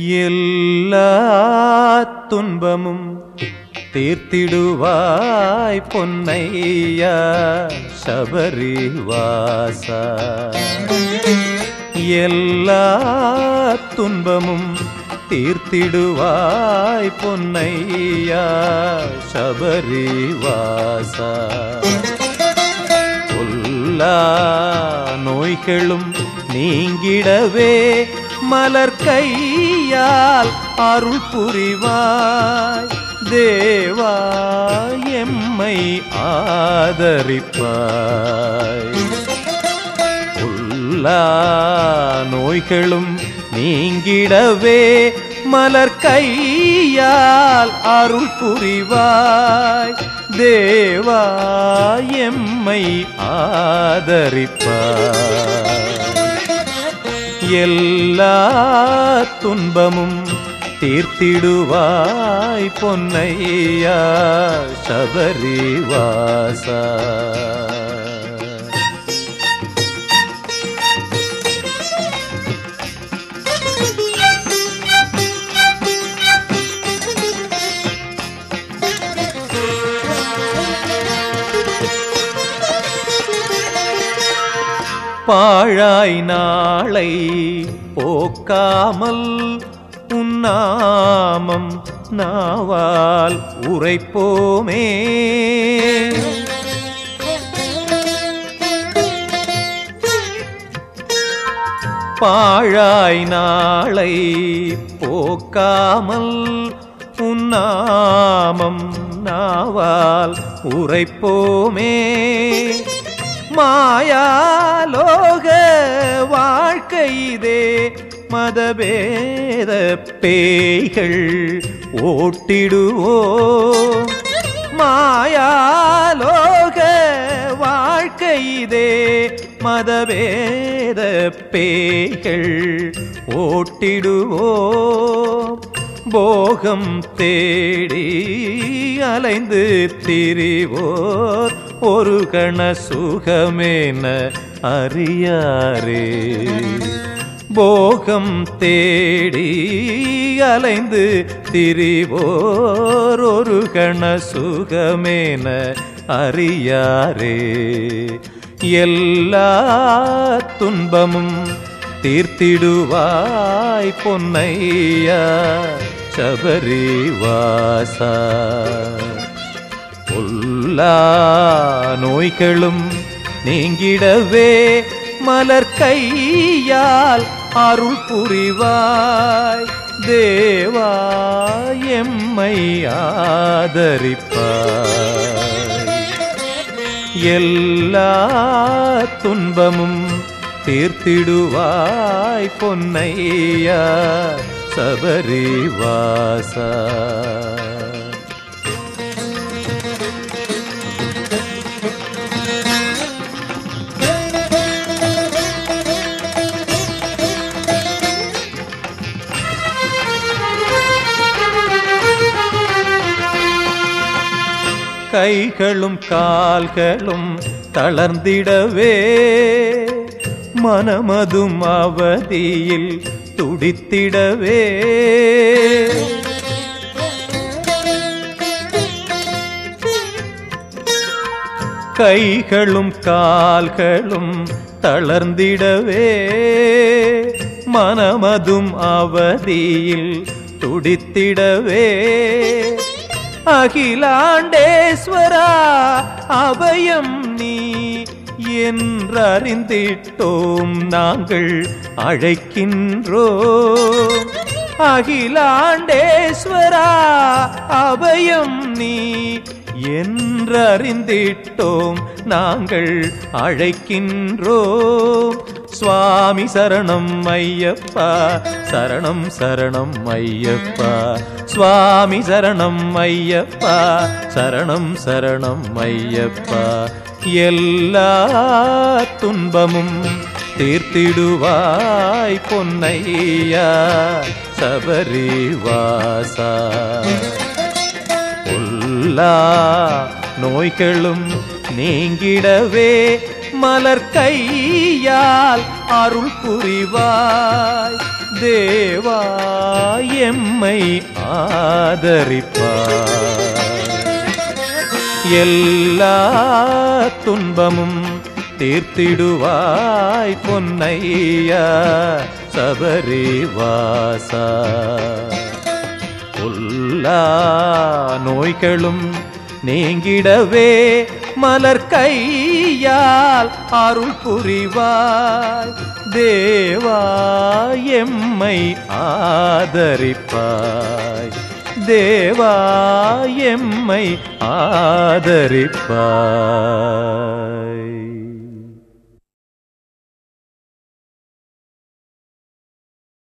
எல்லா துன்பமும் தீர்த்திடுவாய் பொன்னையா சபரிவாசா. எல்லா துன்பமும் தீர்த்திடுவாய் பொன்னையா சபரிவாசா. எல்லா நோய்களும் நீங்கிடவே மலர் கையால் அருள் புரிவாய் தேவா எம்மை ஆதரிப்பாய். எல்லா நோய்களும் நீங்கிடவே மலர் கையால் அருள் புரிவாய் தேவா எம்மை ஆதரிப்பாய். எல்லா துன்பமும் தீர்த்திடுவாய் பொன்னையா சபரிவாசா. பாழாய் நாளை போக்காமல் உன்னாமம் நாவால் உரைப்போமே. பாழாய் நாளை போக்காமல் உன்னாமம் நாவால் உரைப்போமே. மாயாலோக வாழ்க்கையிதே மதபேத பேய்கள் ஓட்டிடுவோம். மாயாலோக வாழ்க்கையிதே மதபேத பேய்கள் ஓட்டிடுவோம். போகம் தேடி அலைந்து திரிவோர் ஒரு கண சுகமேன அறியாரே. போகம் தேடி அலைந்து திரிவோர் ஒரு கண சுகமேன அறியாரே. எல்லா துன்பமும் தீர்த்திடுவாய் பொன்னையா சபரிவாசா. எல்லா நோய்களும் நீங்கிடவே மலர் கையால் அருள் புரிவாய் தேவா எம்மை ஆதரிப்பாய். எல்லா துன்பமும் தீர்த்திடுவாய் பொன்னையா சபரிவாசா. கைகளும் கால்களும் தளர்ந்திடவே மனமதும் அவதியில் துடித்திடவே. கைகளும் கால்களும் தளர்ந்திடவே மனமதும் அவதியில் துடித்திடவே. அகிலாண்டேஸ்வரா அபயம் நீ என்றறிந்திட்டோம் நாங்கள் அழைக்கின்றோம். அகிலாண்டேஸ்வரா அபயம் நீ என்றறிந்திட்டோம் நாங்கள் அழைக்கின்றோம். சுவாமி சரணம் ஐயப்பா சரணம் சரணம் ஐயப்பா. சுவாமி சரணம் ஐயப்பா சரணம் சரணம் ஐயப்பா. எல்லா துன்பமும் தீர்த்திடுவாய் பொன்னையா சபரிவாசா. எல்லா நோய்களும் நீங்கிடவே மலர் கையால் அருள் புரிவாய் தேவா எம்மை ஆதரிப்பாய். எல்லா துன்பமும் தீர்த்திடுவாய் பொன்னையா சபரிவாசா. எல்லா நோய்களும் நீங்கிடவே மலர் கையால் அருள் புரிவாய். தேவா எம்மை ஆதரிப்பாய். தேவா எம்மை ஆதரிப்பாய்.